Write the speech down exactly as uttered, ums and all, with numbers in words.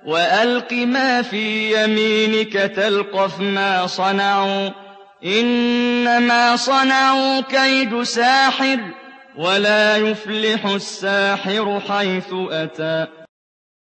وَأَلْقِ مَا فِي يَمِينِكَ تَلْقَفْ مَا صَنَعُوا ۖ إِنَّمَا صَنَعُوا كَيْدُ سَاحِرٍ ۖ وَلَا يُفْلِحُ السَّاحِرُ حَيْثُ أَتَىٰ